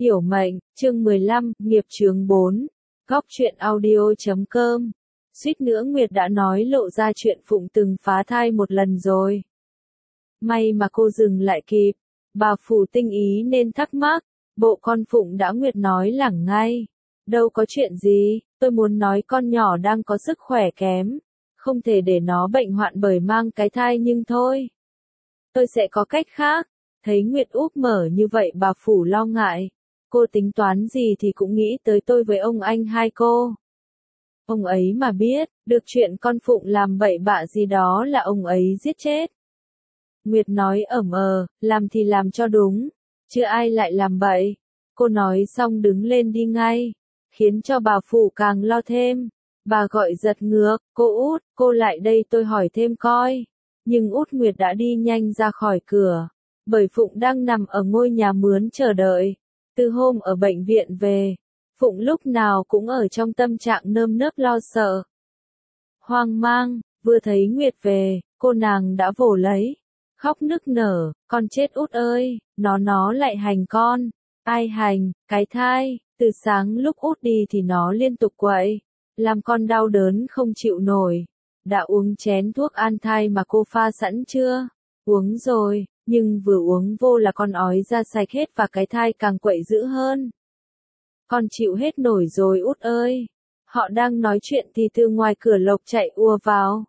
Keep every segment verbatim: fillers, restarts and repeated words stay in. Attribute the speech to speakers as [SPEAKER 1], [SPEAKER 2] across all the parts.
[SPEAKER 1] Hiểu mệnh, chương mười lăm, nghiệp chướng bốn. Góc truyện audio chấm com. Suýt nữa Nguyệt đã nói lộ ra chuyện Phụng từng phá thai một lần rồi. May mà cô dừng lại kịp. Bà Phủ tinh ý nên thắc mắc. Bộ con Phụng đã Nguyệt nói lẳng ngay. Đâu có chuyện gì, tôi muốn nói con nhỏ đang có sức khỏe kém. Không thể để nó bệnh hoạn bởi mang cái thai nhưng thôi. Tôi sẽ có cách khác. Thấy Nguyệt úp mở như vậy bà Phủ lo ngại. Cô tính toán gì thì cũng nghĩ tới tôi với ông anh hai cô. Ông ấy mà biết, được chuyện con Phụng làm bậy bạ gì đó là ông ấy giết chết. Nguyệt nói ẩm ờ, làm thì làm cho đúng, chứ ai lại làm bậy. Cô nói xong đứng lên đi ngay, khiến cho bà Phủ càng lo thêm. Bà gọi giật ngược, cô Út, cô lại đây tôi hỏi thêm coi. Nhưng Út Nguyệt đã đi nhanh ra khỏi cửa, bởi Phụng đang nằm ở ngôi nhà mướn chờ đợi. Từ hôm ở bệnh viện về, Phụng lúc nào cũng ở trong tâm trạng nơm nớp lo sợ. Hoang mang, vừa thấy Nguyệt về, cô nàng đã vồ lấy, khóc nức nở, con chết Út ơi, nó nó lại hành con. Ai hành, cái thai, từ sáng lúc Út đi thì nó liên tục quậy, làm con đau đớn không chịu nổi. Đã uống chén thuốc an thai mà cô pha sẵn chưa? Uống rồi. Nhưng vừa uống vô là con ói ra sạch hết và cái thai càng quậy dữ hơn. Con chịu hết nổi rồi Út ơi. Họ đang nói chuyện thì từ ngoài cửa Lộc chạy ùa vào.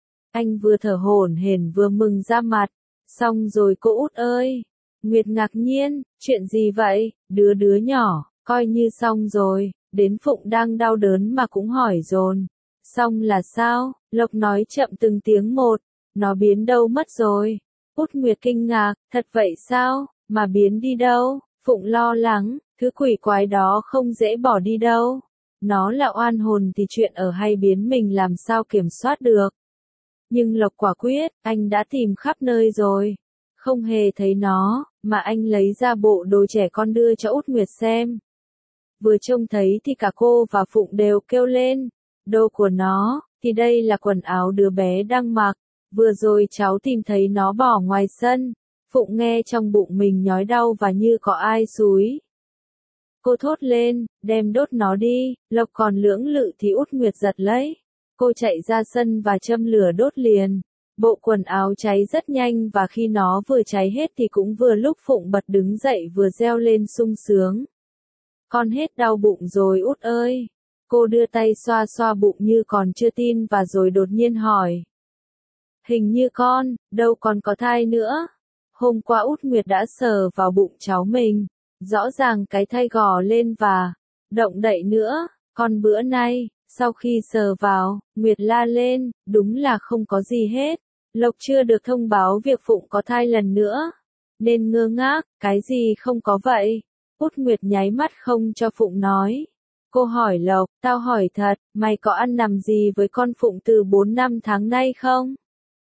[SPEAKER 1] Anh vừa thở hổn hển vừa mừng ra mặt. Xong rồi cô Út ơi. Nguyệt ngạc nhiên, chuyện gì vậy, đứa đứa nhỏ, coi như xong rồi. Đến Phụng đang đau đớn mà cũng hỏi dồn. Xong là sao? Lộc nói chậm từng tiếng một. Nó biến đâu mất rồi. Út Nguyệt kinh ngạc, thật vậy sao, mà biến đi đâu? Phụng lo lắng, thứ quỷ quái đó không dễ bỏ đi đâu. Nó là oan hồn thì chuyện ở hay biến mình làm sao kiểm soát được. Nhưng Lộc quả quyết, anh đã tìm khắp nơi rồi. Không hề thấy nó, mà anh lấy ra bộ đồ trẻ con đưa cho Út Nguyệt xem. Vừa trông thấy thì cả cô và Phụng đều kêu lên. Đồ của nó, thì đây là quần áo đứa bé đang mặc. Vừa rồi cháu tìm thấy nó bỏ ngoài sân. Phụng nghe trong bụng mình nhói đau và như có ai xúi. Cô thốt lên, đem đốt nó đi. Lộc còn lưỡng lự thì Út Nguyệt giật lấy. Cô chạy ra sân và châm lửa đốt liền. Bộ quần áo cháy rất nhanh và khi nó vừa cháy hết thì cũng vừa lúc Phụng bật đứng dậy vừa reo lên sung sướng. Con hết đau bụng rồi Út ơi. Cô đưa tay xoa xoa bụng như còn chưa tin và rồi đột nhiên hỏi. Hình như con, đâu còn có thai nữa. Hôm qua Út Nguyệt đã sờ vào bụng cháu mình. Rõ ràng cái thai gò lên và động đậy nữa. Còn bữa nay, sau khi sờ vào, Nguyệt la lên, đúng là không có gì hết. Lộc chưa được thông báo việc Phụng có thai lần nữa. Nên ngơ ngác, cái gì không có vậy? Út Nguyệt nháy mắt không cho Phụng nói. Cô hỏi Lộc, tao hỏi thật, mày có ăn nằm gì với con Phụng từ bốn năm tháng nay không?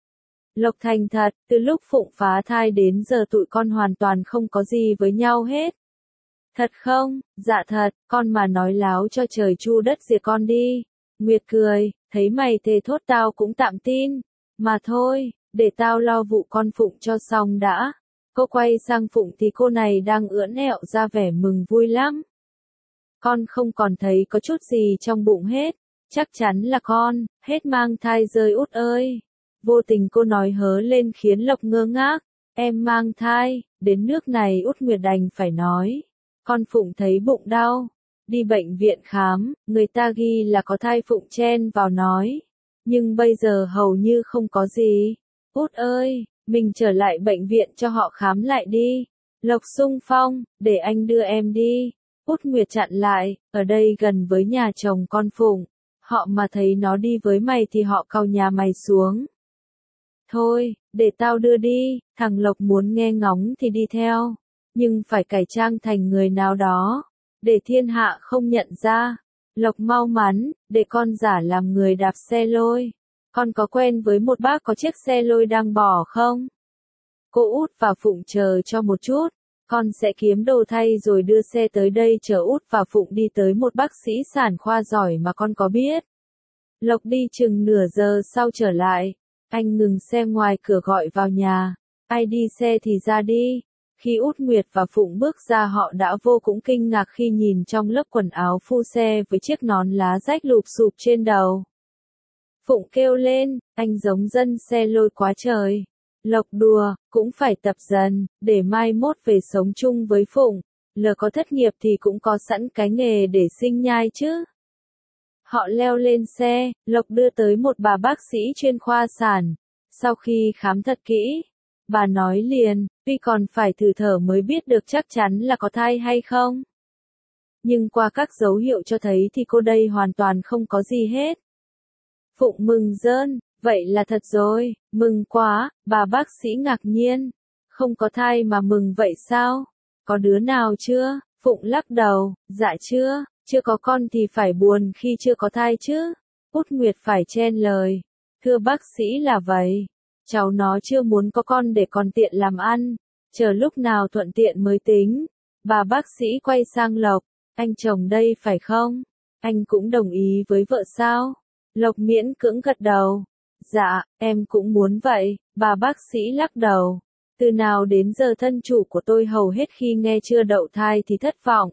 [SPEAKER 1] Lộc thành thật, từ lúc Phụng phá thai đến giờ tụi con hoàn toàn không có gì với nhau hết. Thật không? Dạ thật, con mà nói láo cho trời chu đất diệt con đi. Nguyệt cười, thấy mày thề thốt tao cũng tạm tin. Mà thôi, để tao lo vụ con Phụng cho xong đã. Cô quay sang Phụng thì cô này đang ưỡn ẹo ra vẻ mừng vui lắm. Con không còn thấy có chút gì trong bụng hết. Chắc chắn là con, hết mang thai rơi Út ơi. Vô tình cô nói hớ lên khiến Lộc ngơ ngác. Em mang thai, đến nước này Út Nguyệt đành phải nói. Con Phụng thấy bụng đau. Đi bệnh viện khám, người ta ghi là có thai Phụng chen vào nói. Nhưng bây giờ hầu như không có gì. Út ơi, mình trở lại bệnh viện cho họ khám lại đi. Lộc xung phong, để anh đưa em đi. Út Nguyệt chặn lại, ở đây gần với nhà chồng con Phụng. Họ mà thấy nó đi với mày thì họ cau nhà mày xuống. Thôi, để tao đưa đi, thằng Lộc muốn nghe ngóng thì đi theo. Nhưng phải cải trang thành người nào đó, để thiên hạ không nhận ra. Lộc mau mắn, để con giả làm người đạp xe lôi. Con có quen với một bác có chiếc xe lôi đang bỏ không? Cô Út và Phụng chờ cho một chút. Con sẽ kiếm đồ thay rồi đưa xe tới đây chở Út và Phụng đi tới một bác sĩ sản khoa giỏi mà con có biết. Lộc đi chừng nửa giờ sau trở lại. Anh ngừng xe ngoài cửa gọi vào nhà. Ai đi xe thì ra đi. Khi Út Nguyệt và Phụng bước ra họ đã vô cùng kinh ngạc khi nhìn trong lớp quần áo phu xe với chiếc nón lá rách lụp xụp trên đầu. Phụng kêu lên, anh giống dân xe lôi quá trời. Lộc đùa, cũng phải tập dần, để mai mốt về sống chung với Phụng, lờ có thất nghiệp thì cũng có sẵn cái nghề để sinh nhai chứ. Họ leo lên xe, Lộc đưa tới một bà bác sĩ chuyên khoa sản. Sau khi khám thật kỹ, bà nói liền, tuy còn phải thử thở mới biết được chắc chắn là có thai hay không. Nhưng qua các dấu hiệu cho thấy thì cô đây hoàn toàn không có gì hết. Phụng mừng rơn, vậy là thật rồi, mừng quá, bà bác sĩ ngạc nhiên. Không có thai mà mừng vậy sao? Có đứa nào chưa? Phụng lắc đầu, dạ chưa, chưa có con thì phải buồn khi chưa có thai chứ. Út Nguyệt phải chen lời, thưa bác sĩ là vậy. Cháu nó chưa muốn có con để còn tiện làm ăn, chờ lúc nào thuận tiện mới tính. Bà bác sĩ quay sang Lộc, anh chồng đây phải không? Anh cũng đồng ý với vợ sao? Lộc miễn cưỡng gật đầu. Dạ, em cũng muốn vậy, bà bác sĩ lắc đầu. Từ nào đến giờ thân chủ của tôi hầu hết khi nghe chưa đậu thai thì thất vọng.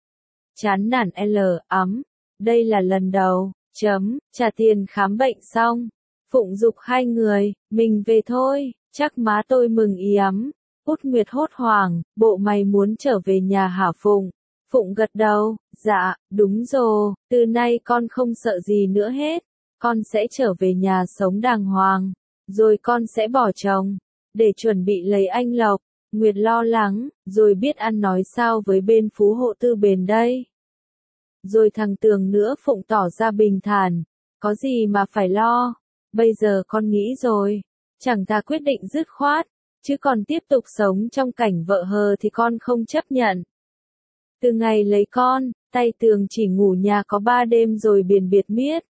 [SPEAKER 1] Chán nản L, ấm. Đây là lần đầu, chấm, trả tiền khám bệnh xong. Phụng giục hai người, mình về thôi, chắc má tôi mừng ý ấm. Út Nguyệt hốt hoảng, bộ mày muốn trở về nhà hả Phụng? Phụng gật đầu, dạ, đúng rồi, từ nay con không sợ gì nữa hết. Con sẽ trở về nhà sống đàng hoàng, rồi con sẽ bỏ chồng, để chuẩn bị lấy anh Lộc. Nguyệt lo lắng, rồi biết ăn nói sao với bên phú hộ tư bền đây. Rồi thằng Tường nữa Phụng tỏ ra bình thản, có gì mà phải lo, bây giờ con nghĩ rồi, chẳng ta quyết định dứt khoát, chứ còn tiếp tục sống trong cảnh vợ hờ thì con không chấp nhận. Từ ngày lấy con, tay Tường chỉ ngủ nhà có ba đêm rồi biển biệt miết.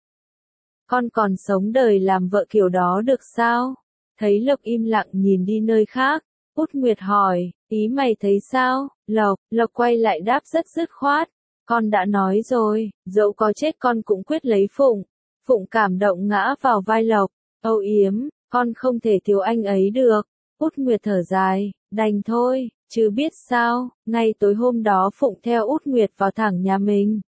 [SPEAKER 1] Con còn sống đời làm vợ kiểu đó được sao? Thấy Lộc im lặng nhìn đi nơi khác, Út Nguyệt hỏi, ý mày thấy sao? Lộc, Lộc quay lại đáp rất dứt khoát. Con đã nói rồi, dẫu có chết con cũng quyết lấy Phụng. Phụng cảm động ngã vào vai Lộc, âu yếm, con không thể thiếu anh ấy được. Út Nguyệt thở dài, đành thôi, chứ biết sao, ngay tối hôm đó Phụng theo Út Nguyệt vào thẳng nhà mình.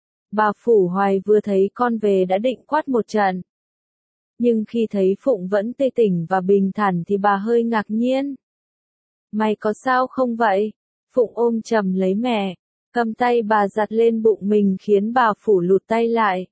[SPEAKER 1] Bà Phủ Hoài vừa thấy con về đã định quát một trận. Nhưng khi thấy Phụng vẫn tê tỉnh và bình thản thì bà hơi ngạc nhiên. Mày có sao không vậy? Phụng ôm chầm lấy mẹ, cầm tay bà giặt lên bụng mình khiến bà Phủ lụt tay lại.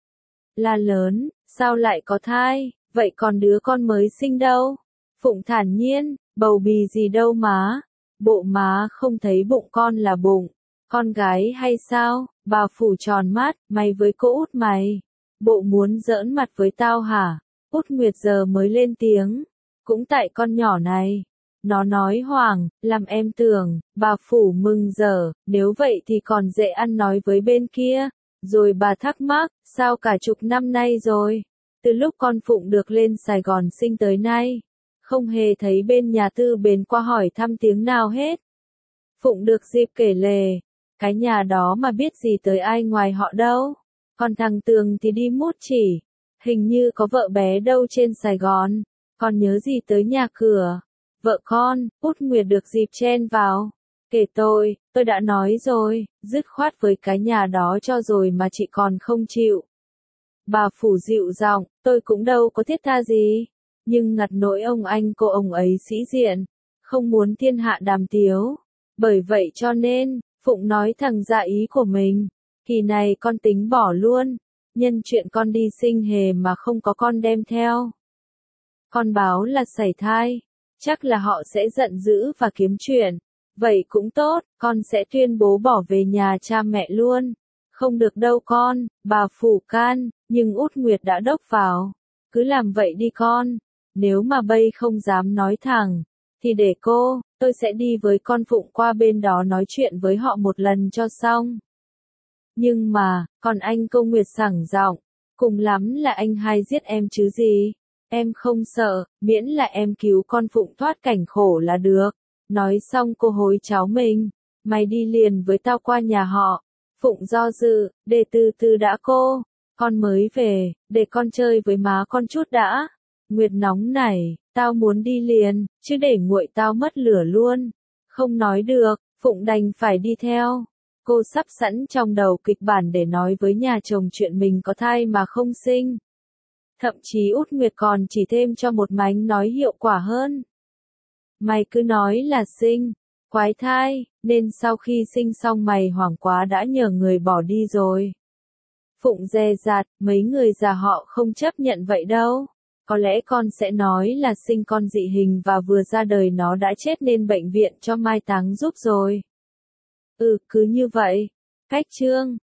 [SPEAKER 1] La lớn, sao lại có thai, vậy còn đứa con mới sinh đâu? Phụng thản nhiên, bầu bì gì đâu má, bộ má không thấy bụng con là bụng, con gái hay sao? Bà Phủ tròn mắt, mày với cô Út mày, bộ muốn giỡn mặt với tao hả? Út Nguyệt giờ mới lên tiếng, cũng tại con nhỏ này. Nó nói hoảng, làm em tưởng, bà Phủ mừng dở, nếu vậy thì còn dễ ăn nói với bên kia. Rồi bà thắc mắc, sao cả chục năm nay rồi, từ lúc con Phụng được lên Sài Gòn sinh tới nay, không hề thấy bên nhà tư bền qua hỏi thăm tiếng nào hết. Phụng được dịp kể lể, cái nhà đó mà biết gì tới ai ngoài họ đâu, còn thằng Tường thì đi mút chỉ, hình như có vợ bé đâu trên Sài Gòn, còn nhớ gì tới nhà cửa, vợ con. Út Nguyệt được dịp chen vào, kể tôi, tôi đã nói rồi, dứt khoát với cái nhà đó cho rồi mà chị còn không chịu. Bà Phủ dịu giọng, tôi cũng đâu có thiết tha gì, nhưng ngặt nỗi ông anh cô ông ấy sĩ diện, không muốn thiên hạ đàm tiếu, bởi vậy cho nên, Phụng nói thẳng ra ý của mình, kỳ này con tính bỏ luôn, nhân chuyện con đi sinh hề mà không có con đem theo. Con báo là sảy thai, chắc là họ sẽ giận dữ và kiếm chuyện, vậy cũng tốt, con sẽ tuyên bố bỏ về nhà cha mẹ luôn. Không được đâu con, bà Phủ can, nhưng Út Nguyệt đã đốc vào, cứ làm vậy đi con, nếu mà bây không dám nói thẳng, thì để cô, tôi sẽ đi với con Phụng qua bên đó nói chuyện với họ một lần cho xong. Nhưng mà, còn anh Câu Nguyệt sảng giọng, cùng lắm là anh hai giết em chứ gì, em không sợ, miễn là em cứu con Phụng thoát cảnh khổ là được. Nói xong cô hối cháu mình, mày đi liền với tao qua nhà họ. Phụng do dự, để từ từ đã cô, con mới về, để con chơi với má con chút đã. Nguyệt nóng nảy, tao muốn đi liền, chứ để nguội tao mất lửa luôn. Không nói được, Phụng đành phải đi theo. Cô sắp sẵn trong đầu kịch bản để nói với nhà chồng chuyện mình có thai mà không sinh. Thậm chí Út Nguyệt còn chỉ thêm cho một mánh nói hiệu quả hơn. Mày cứ nói là sinh, quái thai, nên sau khi sinh xong mày hoảng quá đã nhờ người bỏ đi rồi. Phụng dè dặt, mấy người già họ không chấp nhận vậy đâu. Có lẽ con sẽ nói là sinh con dị hình và vừa ra đời nó đã chết nên bệnh viện cho mai táng giúp rồi. Ừ, cứ như vậy. Cách chương